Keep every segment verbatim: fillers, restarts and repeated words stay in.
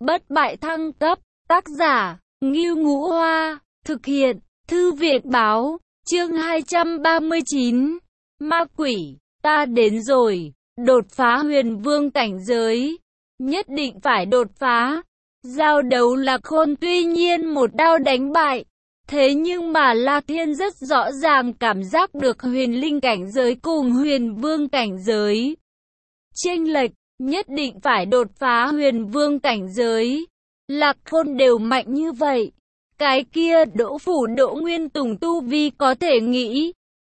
bất bại thăng cấp, tác giả, Ngưu Ngũ Hoa, thực hiện, Thư viện Báo, chương hai trăm ba mươi chín, ma quỷ, ta đến rồi, đột phá huyền vương cảnh giới, nhất định phải đột phá, giao đấu là khôn tuy nhiên một đao đánh bại, thế nhưng mà La Thiên rất rõ ràng cảm giác được huyền linh cảnh giới cùng huyền vương cảnh giới chênh lệch, nhất định phải đột phá huyền vương cảnh giới. Lạc Khôn đều mạnh như vậy, cái kia Đỗ Phủ Đỗ Nguyên Tùng tu vi có thể nghĩ.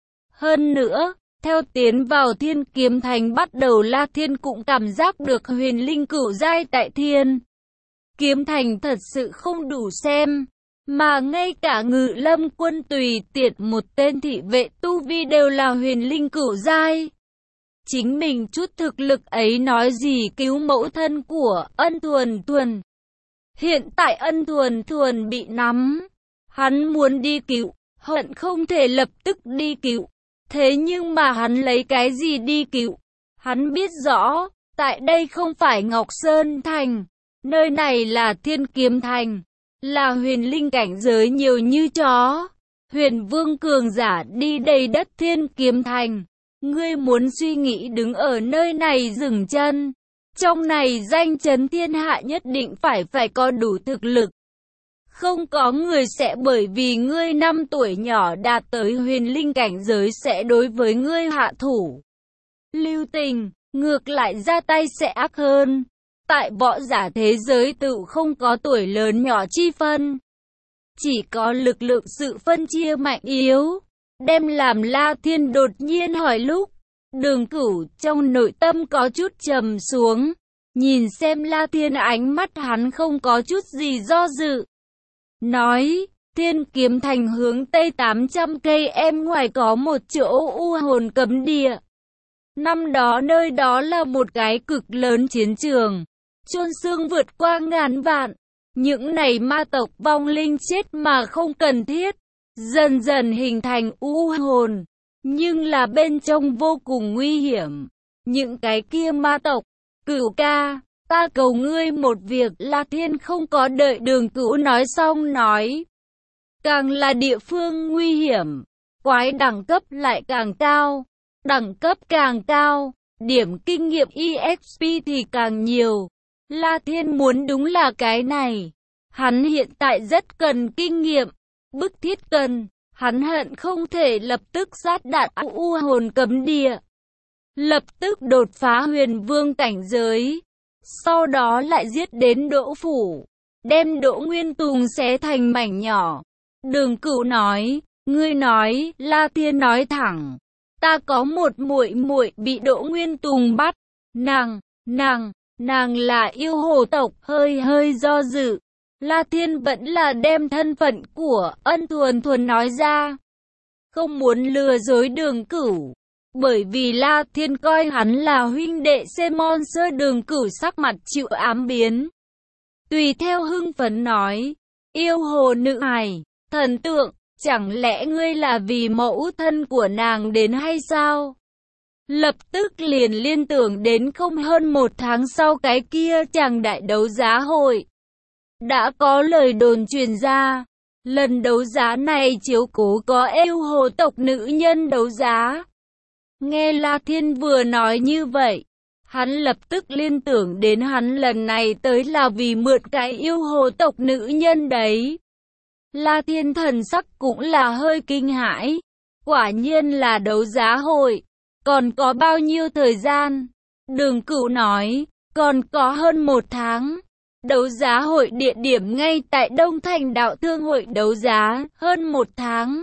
Hơn nữa, theo tiến vào Thiên Kiếm Thành bắt đầu La Thiên cũng cảm giác được huyền linh cửu giai tại Thiên Kiếm Thành thật sự không đủ xem, mà ngay cả Ngự Lâm quân tùy tiện một tên thị vệ tu vi đều là huyền linh cửu giai. Chính mình chút thực lực ấy nói gì cứu mẫu thân của Ân Thuần Thuần. Hiện tại Ân Thuần Thuần bị nắm, hắn muốn đi cứu, hận không thể lập tức đi cứu. Thế nhưng mà hắn lấy cái gì đi cứu? Hắn biết rõ, tại đây không phải Ngọc Sơn Thành, nơi này là Thiên Kiếm Thành, là huyền linh cảnh giới nhiều như chó. Huyền vương cường giả đi đầy đất Thiên Kiếm Thành. Ngươi muốn suy nghĩ đứng ở nơi này dừng chân. Trong này danh chấn thiên hạ nhất định phải phải có đủ thực lực. Không có người sẽ bởi vì ngươi năm tuổi nhỏ đạt tới huyền linh cảnh giới sẽ đối với ngươi hạ thủ. Lưu tình, ngược lại ra tay sẽ ác hơn. Tại võ giả thế giới tự không có tuổi lớn nhỏ chi phân. Chỉ có lực lượng sự phân chia mạnh yếu. Đem làm La Thiên đột nhiên hỏi lúc. Đường Cửu trong nội tâm có chút trầm xuống. Nhìn xem La Thiên ánh mắt hắn không có chút gì do dự. Nói, Thiên Kiếm Thành hướng tây tám trăm cây em ngoài có một chỗ u hồn cấm địa. Năm đó nơi đó là một cái cực lớn chiến trường, chôn xương vượt qua ngàn vạn. Những này ma tộc vong linh chết mà không cần thiết, dần dần hình thành u hồn, nhưng là bên trong vô cùng nguy hiểm. Những cái kia ma tộc, Cửu ca, ta cầu ngươi một việc. La Thiên không có đợi Đường Cửu nói xong nói. Càng là địa phương nguy hiểm, quái đẳng cấp lại càng cao. Đẳng cấp càng cao, điểm kinh nghiệm e ích pê thì càng nhiều. La Thiên muốn đúng là cái này. Hắn hiện tại rất cần kinh nghiệm, bức thiết cần. Hắn hận không thể lập tức sát đạn u hồn cấm địa. Lập tức đột phá huyền vương cảnh giới. Sau đó lại giết đến Đỗ Phủ, đem Đỗ Nguyên Tùng xé thành mảnh nhỏ. Đường Cửu nói, ngươi nói, La Thiên nói thẳng, ta có một muội muội bị Đỗ Nguyên Tùng bắt, nàng, nàng, nàng là yêu hồ tộc. Hơi hơi do dự, La Thiên vẫn là đem thân phận của Ân Thuần Thuần nói ra, không muốn lừa dối Đường Cửu. Bởi vì La Thiên coi hắn là huynh đệ Semon Sơ. Đường Cửu sắc mặt chịu ám biến. Tùy theo hưng phấn nói, yêu hồ nữ hài, thần tượng, chẳng lẽ ngươi là vì mẫu thân của nàng đến hay sao? Lập tức liền liên tưởng đến không hơn một tháng sau cái kia chàng đại đấu giá hội. Đã có lời đồn truyền ra, lần đấu giá này chiếu cố có yêu hồ tộc nữ nhân đấu giá. Nghe La Thiên vừa nói như vậy, hắn lập tức liên tưởng đến hắn lần này tới là vì mượn cái yêu hồ tộc nữ nhân đấy. La Thiên thần sắc cũng là hơi kinh hãi, quả nhiên là đấu giá hội, còn có bao nhiêu thời gian? Đường Cửu nói, còn có hơn một tháng. Đấu giá hội địa điểm ngay tại Đông Thành Đạo Thương hội đấu giá, hơn một tháng.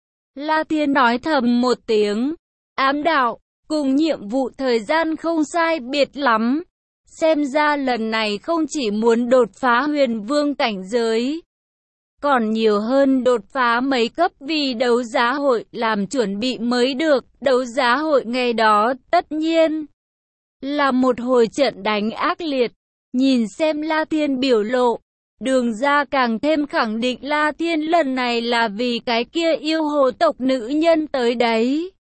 La Thiên nói thầm một tiếng. Ám đạo, cùng nhiệm vụ thời gian không sai biệt lắm. Xem ra lần này không chỉ muốn đột phá huyền vương cảnh giới, còn nhiều hơn đột phá mấy cấp vì đấu giá hội làm chuẩn bị mới được. Đấu giá hội ngày đó tất nhiên là một hồi trận đánh ác liệt. Nhìn xem La Thiên biểu lộ, Đường ra càng thêm khẳng định La Thiên lần này là vì cái kia yêu hồ tộc nữ nhân tới đấy.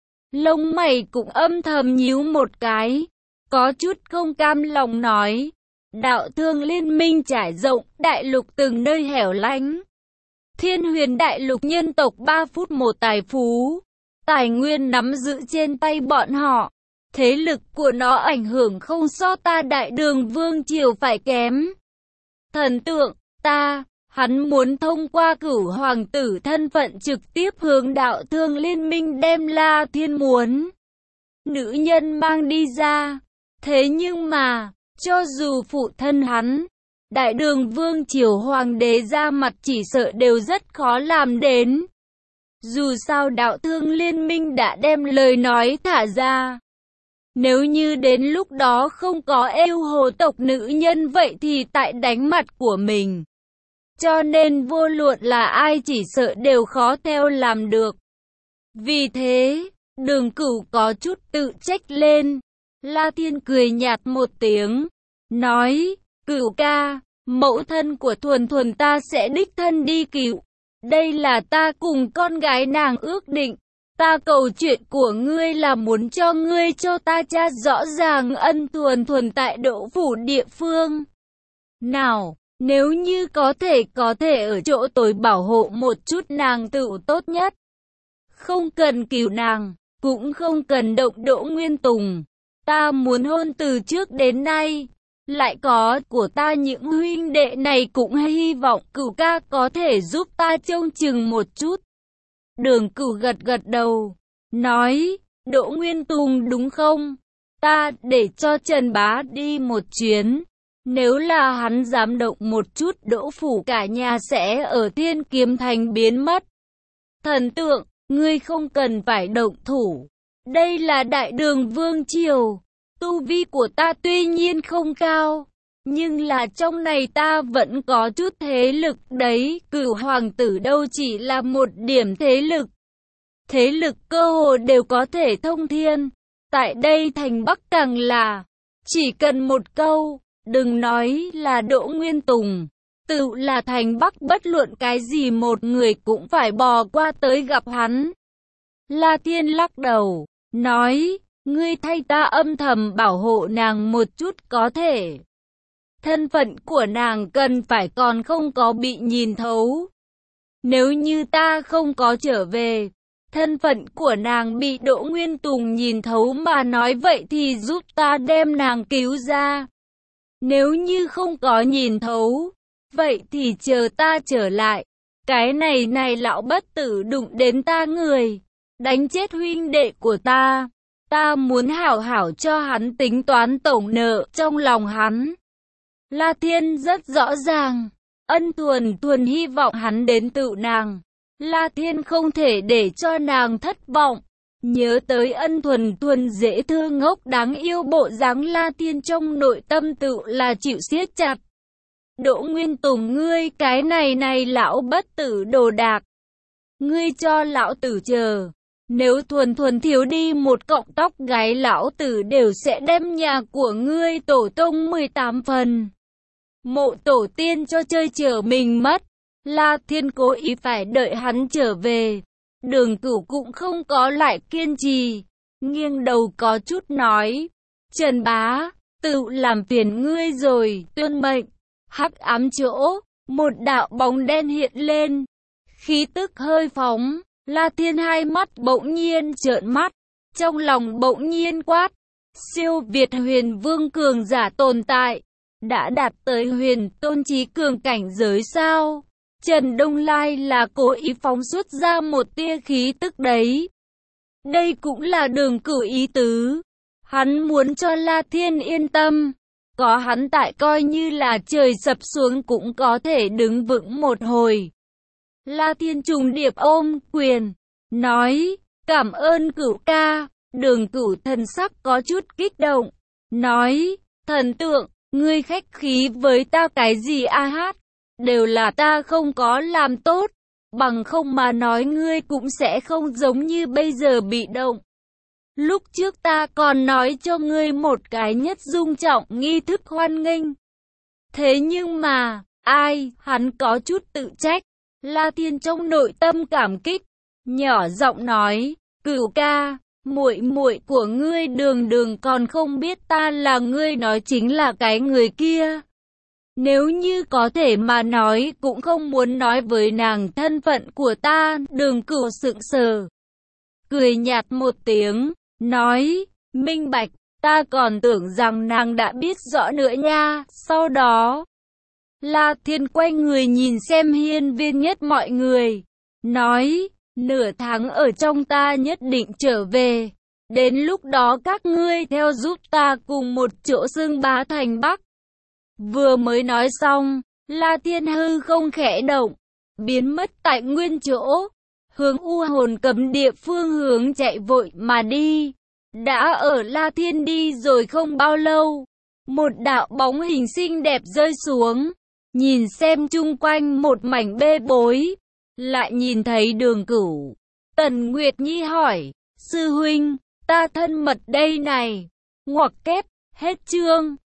Lông mày cũng âm thầm nhíu một cái, có chút không cam lòng nói, Đạo thương liên minh trải rộng, đại lục từng nơi hẻo lánh. Thiên huyền đại lục nhân tộc ba phút một tài phú. Tài nguyên nắm giữ trên tay bọn họ. Thế lực của nó ảnh hưởng không so ta đại đường vương triều phải kém. Thần tượng, ta, hắn muốn thông qua cửu hoàng tử thân phận trực tiếp hướng đạo thương liên minh đem La Thiên muốn nữ nhân mang đi ra. Thế nhưng mà, cho dù phụ thân hắn, đại đường vương triều hoàng đế ra mặt chỉ sợ đều rất khó làm đến. Dù sao đạo thương liên minh đã đem lời nói thả ra. Nếu như đến lúc đó không có yêu hồ tộc nữ nhân vậy thì tại đánh mặt của mình. Cho nên vô luận là ai chỉ sợ đều khó theo làm được. Vì thế, Đường Cửu có chút tự trách lên. La Thiên cười nhạt một tiếng, nói, Cửu ca, mẫu thân của Thuần Thuần ta sẽ đích thân đi cứu. Đây là ta cùng con gái nàng ước định. Ta cầu chuyện của ngươi là muốn cho ngươi cho ta tra rõ ràng ân Thuần Thuần tại Đỗ phủ địa phương. Nào, nếu như có thể có thể ở chỗ tối bảo hộ một chút nàng tự tốt nhất. Không cần cứu nàng, cũng không cần động Đỗ Nguyên Tùng. Ta muốn hôn từ trước đến nay. Lại có của ta những huynh đệ này cũng hy vọng Cửu ca có thể giúp ta trông chừng một chút. Đường Cửu gật gật đầu, nói, Đỗ Nguyên Tùng đúng không? Ta để cho Trần Bá đi một chuyến. Nếu là hắn dám động một chút Đỗ phủ cả nhà sẽ ở Thiên Kiếm Thành biến mất. Thần tượng, ngươi không cần phải động thủ. Đây là đại đường vương triều. Tu vi của ta tuy nhiên không cao, nhưng là trong này ta vẫn có chút thế lực đấy. Cửu hoàng tử đâu chỉ là một điểm thế lực. Thế lực cơ hồ đều có thể thông thiên. Tại đây thành Bắc càng là, chỉ cần một câu, đừng nói là Đỗ Nguyên Tùng. Tự là thành Bắc bất luận cái gì một người cũng phải bò qua tới gặp hắn. La Thiên lắc đầu, nói, ngươi thay ta âm thầm bảo hộ nàng một chút có thể. Thân phận của nàng cần phải còn không có bị nhìn thấu. Nếu như ta không có trở về, thân phận của nàng bị Đỗ Nguyên Tùng nhìn thấu mà nói vậy thì giúp ta đem nàng cứu ra. Nếu như không có nhìn thấu, vậy thì chờ ta trở lại. Cái này này lão bất tử đụng đến ta người, đánh chết huynh đệ của ta. Ta muốn hảo hảo cho hắn tính toán tổng nợ trong lòng hắn. La Thiên rất rõ ràng, ân Thuần Thuần hy vọng hắn đến tự nàng. La Thiên không thể để cho nàng thất vọng. Nhớ tới ân Thuần Thuần dễ thương ngốc đáng yêu bộ dáng, La Thiên trong nội tâm tự là chịu siết chặt. Đỗ Nguyên Tùng, ngươi cái này này lão bất tử đồ đạc. Ngươi cho lão tử chờ. Nếu Thuần Thuần thiếu đi một cọng tóc gáy lão tử đều sẽ đem nhà của ngươi tổ tông mười tám phần. Mộ tổ tiên cho chơi chở mình mất. La Thiên cố ý phải đợi hắn trở về. Đường Cửu cũng không có lại kiên trì. Nghiêng đầu có chút nói. Trần Bá, tự làm phiền ngươi rồi, tuân mệnh. Hắc ám chỗ, một đạo bóng đen hiện lên. Khí tức hơi phóng. La Thiên hai mắt bỗng nhiên trợn mắt, trong lòng bỗng nhiên quát, siêu việt huyền vương cường giả tồn tại, đã đạt tới huyền tôn trí cường cảnh giới sao? Trần Đông Lai là cố ý phóng xuất ra một tia khí tức đấy. Đây cũng là Đường Cửu ý tứ, hắn muốn cho La Thiên yên tâm, có hắn tại coi như là trời sập xuống cũng có thể đứng vững một hồi. La Thiên trùng điệp ôm quyền, nói, cảm ơn Cửu ca. Đường Cửu thần sắc có chút kích động, nói, thần tượng, ngươi khách khí với ta cái gì a hát, đều là ta không có làm tốt, bằng không mà nói ngươi cũng sẽ không giống như bây giờ bị động. Lúc trước ta còn nói cho ngươi một cái nhất dung trọng nghi thức hoan nghênh. Thế nhưng mà, ai, hắn có chút tự trách. La Thiên trong nội tâm cảm kích, nhỏ giọng nói, Cửu ca, muội muội của ngươi Đường Đường còn không biết ta là ngươi nói chính là cái người kia. Nếu như có thể mà nói cũng không muốn nói với nàng thân phận của ta. Đường Cửu sững sờ, cười nhạt một tiếng, nói, minh bạch, ta còn tưởng rằng nàng đã biết rõ nữa nha. Sau đó, La Thiên quay người nhìn xem hiên viên nhất mọi người, nói, nửa tháng ở trong ta nhất định trở về. Đến lúc đó các ngươi theo giúp ta cùng một chỗ xưng bá thành Bắc. Vừa mới nói xong, La Thiên hư không khẽ động, biến mất tại nguyên chỗ, hướng u hồn cấm địa phương hướng chạy vội mà đi. Đã ở La Thiên đi rồi không bao lâu, một đạo bóng hình xinh đẹp rơi xuống, nhìn xem chung quanh một mảnh bê bối, lại nhìn thấy Đường Cửu. Tần Nguyệt Nhi hỏi, sư huynh, ta thân mật đây này, ngoặc kép, hết chương.